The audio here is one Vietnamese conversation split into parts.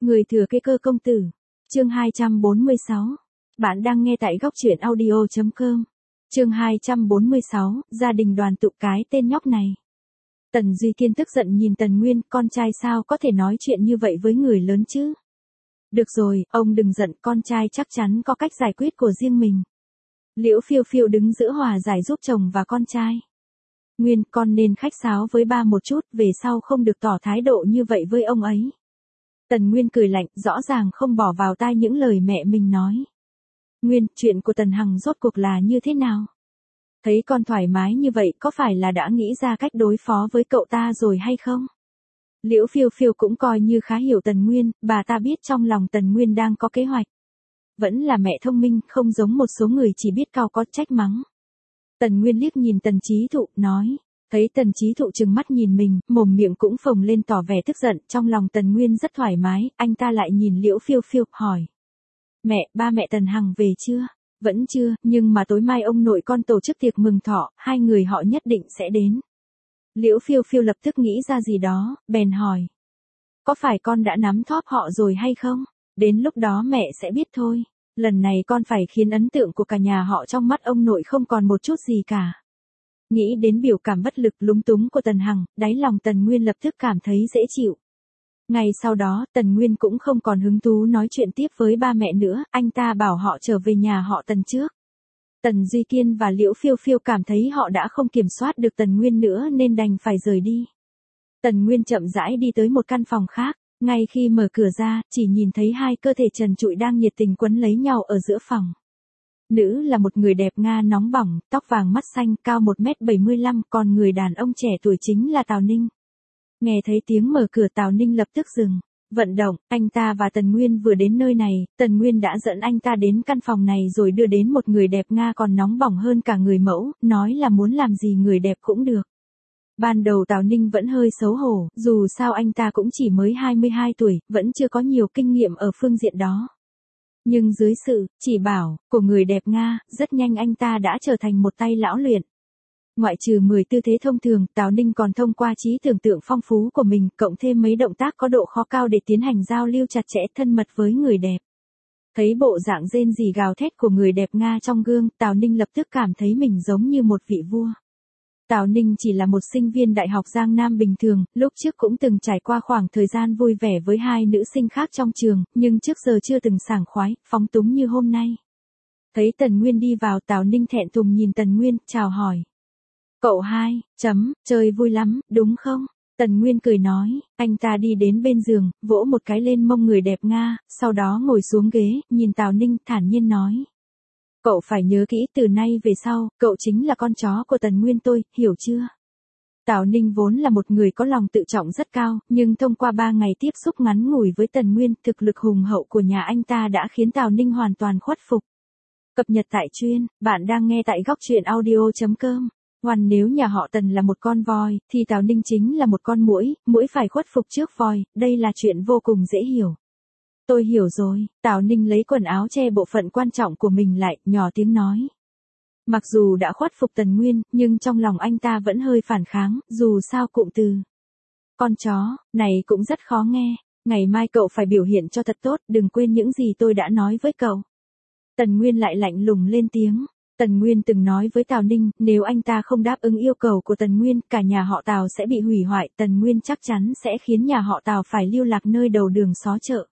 Người thừa kế cơ công tử. Chương 246. Bạn đang nghe tại góc truyện audio.com. Chương 246, gia đình đoàn tụ cái tên nhóc này. Tần Duy Kiên tức giận nhìn Tần Nguyên, con trai sao có thể nói chuyện như vậy với người lớn chứ? Được rồi, ông đừng giận, con trai chắc chắn có cách giải quyết của riêng mình. Liễu Phiêu Phiêu đứng giữa hòa giải giúp chồng và con trai. Nguyên, con nên khách sáo với ba một chút, về sau không được tỏ thái độ như vậy với ông ấy. Tần Nguyên cười lạnh, rõ ràng không bỏ vào tai những lời mẹ mình nói. Nguyên, chuyện của Tần Hằng rốt cuộc là như thế nào? Thấy con thoải mái như vậy có phải là đã nghĩ ra cách đối phó với cậu ta rồi hay không? Liễu Phiêu Phiêu cũng coi như khá hiểu Tần Nguyên, bà ta biết trong lòng Tần Nguyên đang có kế hoạch. Vẫn là mẹ thông minh, không giống một số người chỉ biết cau có trách mắng. Tần Nguyên liếc nhìn Tần Chí Thụ, nói. Thấy Tần Chí Thụ trừng mắt nhìn mình, mồm miệng cũng phồng lên tỏ vẻ tức giận, trong lòng Tần Nguyên rất thoải mái, anh ta lại nhìn Liễu Phiêu Phiêu, hỏi. Mẹ, ba mẹ Tần Hằng về chưa? Vẫn chưa, nhưng mà tối mai ông nội con tổ chức tiệc mừng thọ, hai người họ nhất định sẽ đến. Liễu Phiêu Phiêu lập tức nghĩ ra gì đó, bèn hỏi. Có phải con đã nắm thóp họ rồi hay không? Đến lúc đó mẹ sẽ biết thôi. Lần này con phải khiến ấn tượng của cả nhà họ trong mắt ông nội không còn một chút gì cả. Nghĩ đến biểu cảm bất lực lúng túng của Tần Hằng, đáy lòng Tần Nguyên lập tức cảm thấy dễ chịu. Ngày sau đó, Tần Nguyên cũng không còn hứng thú nói chuyện tiếp với ba mẹ nữa, anh ta bảo họ trở về nhà họ Tần trước. Tần Duy Kiên và Liễu Phiêu Phiêu cảm thấy họ đã không kiểm soát được Tần Nguyên nữa nên đành phải rời đi. Tần Nguyên chậm rãi đi tới một căn phòng khác, ngay khi mở cửa ra, chỉ nhìn thấy hai cơ thể trần trụi đang nhiệt tình quấn lấy nhau ở giữa phòng. Nữ là một người đẹp Nga nóng bỏng, tóc vàng mắt xanh, cao 1m75, còn người đàn ông trẻ tuổi chính là Tào Ninh. Nghe thấy tiếng mở cửa Tào Ninh lập tức dừng. Vận động, anh ta và Tần Nguyên vừa đến nơi này, Tần Nguyên đã dẫn anh ta đến căn phòng này rồi đưa đến một người đẹp Nga còn nóng bỏng hơn cả người mẫu, nói là muốn làm gì người đẹp cũng được. Ban đầu Tào Ninh vẫn hơi xấu hổ, dù sao anh ta cũng chỉ mới 22 tuổi, vẫn chưa có nhiều kinh nghiệm ở phương diện đó. Nhưng dưới sự chỉ bảo của người đẹp Nga, rất nhanh anh ta đã trở thành một tay lão luyện. Ngoại trừ 10 tư thế thông thường, Tào Ninh còn thông qua trí tưởng tượng phong phú của mình, cộng thêm mấy động tác có độ khó cao để tiến hành giao lưu chặt chẽ thân mật với người đẹp. Thấy bộ dạng rên rỉ gào thét của người đẹp Nga trong gương, Tào Ninh lập tức cảm thấy mình giống như một vị vua. Tào Ninh chỉ là một sinh viên đại học Giang Nam bình thường, lúc trước cũng từng trải qua khoảng thời gian vui vẻ với hai nữ sinh khác trong trường, nhưng trước giờ chưa từng sảng khoái, phóng túng như hôm nay. Thấy Tần Nguyên đi vào, Tào Ninh thẹn thùng nhìn Tần Nguyên, chào hỏi. Cậu hai, chơi vui lắm, đúng không? Tần Nguyên cười nói, anh ta đi đến bên giường, vỗ một cái lên mông người đẹp Nga, sau đó ngồi xuống ghế, nhìn Tào Ninh, thản nhiên nói. Cậu phải nhớ kỹ từ nay về sau, cậu chính là con chó của Tần Nguyên tôi, hiểu chưa? Tào Ninh vốn là một người có lòng tự trọng rất cao, nhưng thông qua 3 ngày tiếp xúc ngắn ngủi với Tần Nguyên, thực lực hùng hậu của nhà anh ta đã khiến Tào Ninh hoàn toàn khuất phục. Cập nhật tại chuyên, bạn đang nghe tại góc truyện audio.com. Hoàn nếu nhà họ Tần là một con voi, thì Tào Ninh chính là một con muỗi, muỗi phải khuất phục trước voi, đây là chuyện vô cùng dễ hiểu. Tôi hiểu rồi, Tào Ninh lấy quần áo che bộ phận quan trọng của mình lại, nhỏ tiếng nói. Mặc dù đã khuất phục Tần Nguyên, nhưng trong lòng anh ta vẫn hơi phản kháng, dù sao cụm từ. Con chó, này cũng rất khó nghe, ngày mai cậu phải biểu hiện cho thật tốt, đừng quên những gì tôi đã nói với cậu. Tần Nguyên lại lạnh lùng lên tiếng. Tần Nguyên từng nói với Tào Ninh, nếu anh ta không đáp ứng yêu cầu của Tần Nguyên, cả nhà họ Tào sẽ bị hủy hoại, Tần Nguyên chắc chắn sẽ khiến nhà họ Tào phải lưu lạc nơi đầu đường xó chợ.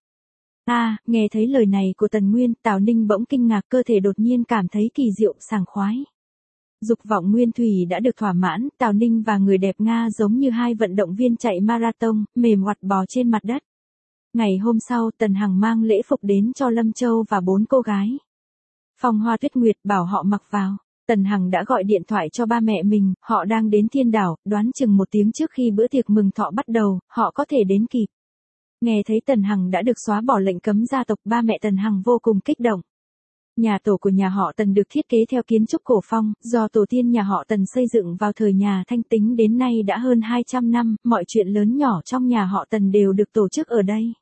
Nghe thấy lời này của Tần Nguyên, Tào Ninh bỗng kinh ngạc, cơ thể đột nhiên cảm thấy kỳ diệu, sảng khoái. Dục vọng nguyên thủy đã được thỏa mãn, Tào Ninh và người đẹp Nga giống như hai vận động viên chạy marathon, mềm oặt bò trên mặt đất. Ngày hôm sau, Tần Hằng mang lễ phục đến cho Lâm Châu và 4 cô gái. Phong Hoa Tuyết Nguyệt bảo họ mặc vào. Tần Hằng đã gọi điện thoại cho ba mẹ mình, họ đang đến Thiên Đảo, đoán chừng 1 tiếng trước khi bữa tiệc mừng thọ bắt đầu, họ có thể đến kịp. Nghe thấy Tần Hằng đã được xóa bỏ lệnh cấm gia tộc, ba mẹ Tần Hằng vô cùng kích động. Nhà tổ của nhà họ Tần được thiết kế theo kiến trúc cổ phong, do tổ tiên nhà họ Tần xây dựng vào thời nhà Thanh, tính đến nay đã hơn 200 năm, mọi chuyện lớn nhỏ trong nhà họ Tần đều được tổ chức ở đây.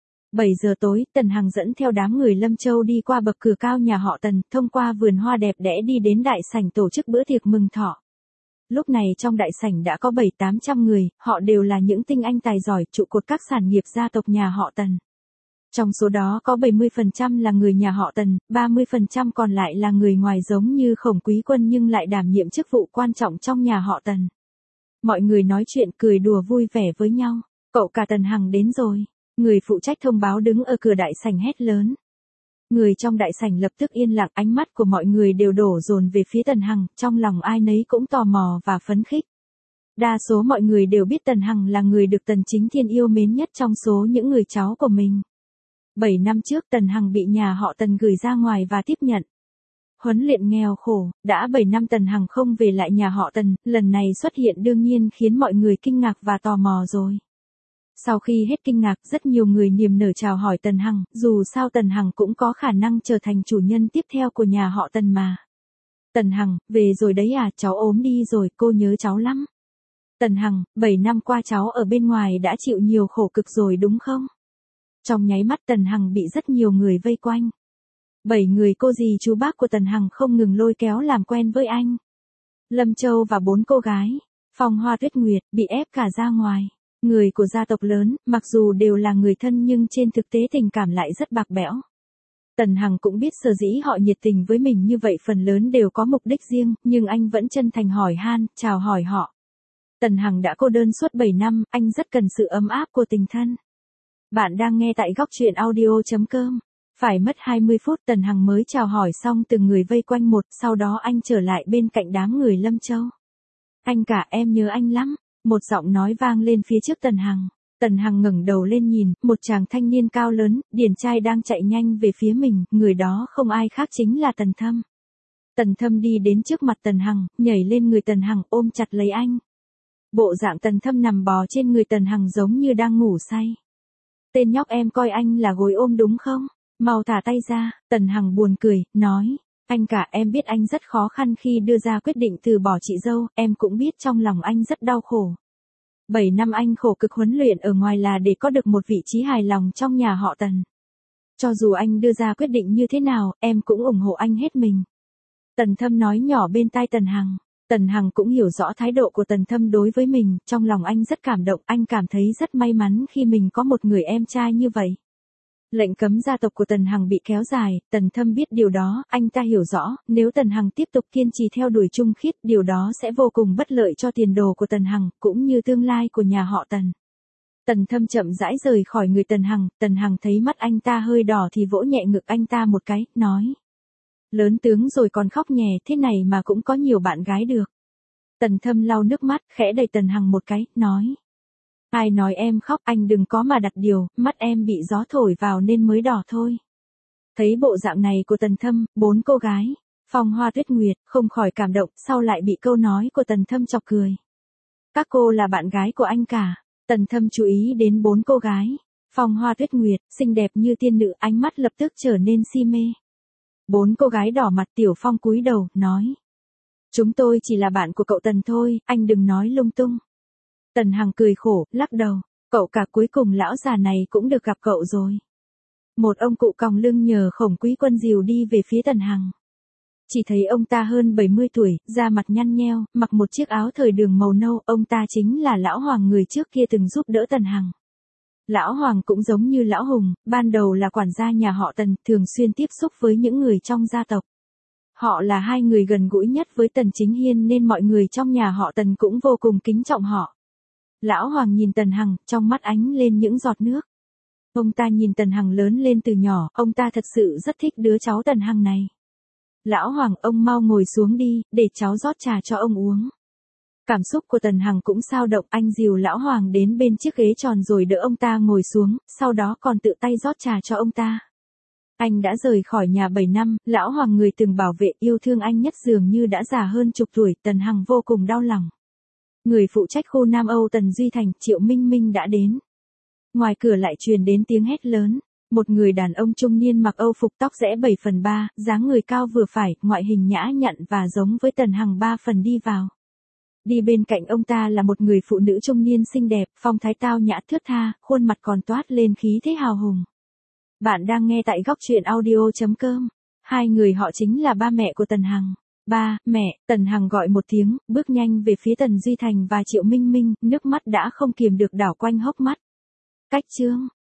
7 giờ tối, Tần Hằng dẫn theo đám người Lâm Châu đi qua bậc cửa cao nhà họ Tần, thông qua vườn hoa đẹp đẽ đi đến đại sảnh tổ chức bữa tiệc mừng thọ. Lúc này trong đại sảnh đã có 700-800 người, họ đều là những tinh anh tài giỏi, trụ cột các sản nghiệp gia tộc nhà họ Tần. Trong số đó có 70% là người nhà họ Tần, 30% còn lại là người ngoài giống như Khổng Quý Quân nhưng lại đảm nhiệm chức vụ quan trọng trong nhà họ Tần. Mọi người nói chuyện cười đùa vui vẻ với nhau. Cậu cả Tần Hằng đến rồi. Người phụ trách thông báo đứng ở cửa đại sảnh hét lớn. Người trong đại sảnh lập tức yên lặng, ánh mắt của mọi người đều đổ dồn về phía Tần Hằng, trong lòng ai nấy cũng tò mò và phấn khích. Đa số mọi người đều biết Tần Hằng là người được Tần Chính Thiên yêu mến nhất trong số những người cháu của mình. 7 năm trước Tần Hằng bị nhà họ Tần gửi ra ngoài và tiếp nhận huấn luyện nghèo khổ, đã 7 năm Tần Hằng không về lại nhà họ Tần, lần này xuất hiện đương nhiên khiến mọi người kinh ngạc và tò mò rồi. Sau khi hết kinh ngạc, rất nhiều người niềm nở chào hỏi Tần Hằng, dù sao Tần Hằng cũng có khả năng trở thành chủ nhân tiếp theo của nhà họ Tần mà. Tần Hằng, về rồi đấy à, cháu ốm đi rồi, cô nhớ cháu lắm. Tần Hằng, 7 năm qua cháu ở bên ngoài đã chịu nhiều khổ cực rồi đúng không? Trong nháy mắt Tần Hằng bị rất nhiều người vây quanh. 7 người cô dì chú bác của Tần Hằng không ngừng lôi kéo làm quen với anh. Lâm Châu và 4 cô gái, Phong Hoa Tuyết Nguyệt, bị ép cả ra ngoài. Người của gia tộc lớn, mặc dù đều là người thân nhưng trên thực tế tình cảm lại rất bạc bẽo. Tần Hằng cũng biết sở dĩ họ nhiệt tình với mình như vậy phần lớn đều có mục đích riêng, nhưng anh vẫn chân thành hỏi han, chào hỏi họ. Tần Hằng đã cô đơn suốt 7 năm, anh rất cần sự ấm áp của tình thân. Bạn đang nghe tại góc truyện audio.com. Phải mất 20 phút Tần Hằng mới chào hỏi xong từng người vây quanh một, sau đó anh trở lại bên cạnh đám người Lâm Châu. Anh cả, em nhớ anh lắm. Một giọng nói vang lên phía trước Tần Hằng. Tần Hằng ngẩng đầu lên nhìn, một chàng thanh niên cao lớn, điển trai đang chạy nhanh về phía mình, người đó không ai khác chính là Tần Thâm. Tần Thâm đi đến trước mặt Tần Hằng, nhảy lên người Tần Hằng ôm chặt lấy anh. Bộ dạng Tần Thâm nằm bò trên người Tần Hằng giống như đang ngủ say. Tên nhóc, em coi anh là gối ôm đúng không? Mau thả tay ra. Tần Hằng buồn cười, nói. Anh cả, em biết anh rất khó khăn khi đưa ra quyết định từ bỏ chị dâu, em cũng biết trong lòng anh rất đau khổ. 7 năm anh khổ cực huấn luyện ở ngoài là để có được một vị trí hài lòng trong nhà họ Tần. Cho dù anh đưa ra quyết định như thế nào, em cũng ủng hộ anh hết mình. Tần Thâm nói nhỏ bên tai Tần Hằng. Tần Hằng cũng hiểu rõ thái độ của Tần Thâm đối với mình, trong lòng anh rất cảm động, anh cảm thấy rất may mắn khi mình có một người em trai như vậy. Lệnh cấm gia tộc của Tần Hằng bị kéo dài, Tần Thâm biết điều đó, anh ta hiểu rõ, nếu Tần Hằng tiếp tục kiên trì theo đuổi Trung Khiết, điều đó sẽ vô cùng bất lợi cho tiền đồ của Tần Hằng, cũng như tương lai của nhà họ Tần. Tần Thâm chậm rãi rời khỏi người Tần Hằng thấy mắt anh ta hơi đỏ thì vỗ nhẹ ngực anh ta một cái, nói. Lớn tướng rồi còn khóc nhè, thế này mà cũng có nhiều bạn gái được. Tần Thâm lau nước mắt, khẽ đẩy Tần Hằng một cái, nói. Ai nói em khóc, anh đừng có mà đặt điều, mắt em bị gió thổi vào nên mới đỏ thôi. Thấy bộ dạng này của Tần Thâm, 4 cô gái, Phong Hoa Tuyết Nguyệt, không khỏi cảm động, sau lại bị câu nói của Tần Thâm chọc cười. Các cô là bạn gái của anh cả. Tần Thâm chú ý đến 4 cô gái, Phong Hoa Tuyết Nguyệt, xinh đẹp như tiên nữ, ánh mắt lập tức trở nên si mê. 4 cô gái đỏ mặt. Tiểu Phong cúi đầu, nói. Chúng tôi chỉ là bạn của cậu Tần thôi, anh đừng nói lung tung. Tần Hằng cười khổ, lắc đầu, cậu cả, cuối cùng lão già này cũng được gặp cậu rồi. Một ông cụ còng lưng nhờ Khổng Quý Quân dìu đi về phía Tần Hằng. Chỉ thấy ông ta hơn 70 tuổi, da mặt nhăn nheo, mặc một chiếc áo thời đường màu nâu, ông ta chính là Lão Hoàng người trước kia từng giúp đỡ Tần Hằng. Lão Hoàng cũng giống như Lão Hùng, ban đầu là quản gia nhà họ Tần, thường xuyên tiếp xúc với những người trong gia tộc. Họ là hai người gần gũi nhất với Tần Chính Hiên nên mọi người trong nhà họ Tần cũng vô cùng kính trọng họ. Lão Hoàng nhìn Tần Hằng, trong mắt ánh lên những giọt nước. Ông ta nhìn Tần Hằng lớn lên từ nhỏ, ông ta thật sự rất thích đứa cháu Tần Hằng này. Lão Hoàng, ông mau ngồi xuống đi, để cháu rót trà cho ông uống. Cảm xúc của Tần Hằng cũng xao động, anh dìu Lão Hoàng đến bên chiếc ghế tròn rồi đỡ ông ta ngồi xuống, sau đó còn tự tay rót trà cho ông ta. Anh đã rời khỏi nhà 7 năm, Lão Hoàng người từng bảo vệ yêu thương anh nhất dường như đã già hơn chục tuổi, Tần Hằng vô cùng đau lòng. Người phụ trách khu Nam Âu Tần Duy Thành, Triệu Minh Minh đã đến. Ngoài cửa lại truyền đến tiếng hét lớn. Một người đàn ông trung niên mặc Âu phục tóc rẽ 7/3, dáng người cao vừa phải, ngoại hình nhã nhặn và giống với Tần Hằng 3 phần đi vào. Đi bên cạnh ông ta là một người phụ nữ trung niên xinh đẹp, phong thái tao nhã thướt tha, khuôn mặt còn toát lên khí thế hào hùng. Bạn đang nghe tại góc truyện audio.com. Hai người họ chính là ba mẹ của Tần Hằng. Ba, mẹ, Tần Hằng gọi một tiếng, bước nhanh về phía Tần Duy Thành và Triệu Minh Minh, nước mắt đã không kiềm được đảo quanh hốc mắt. Cách chương.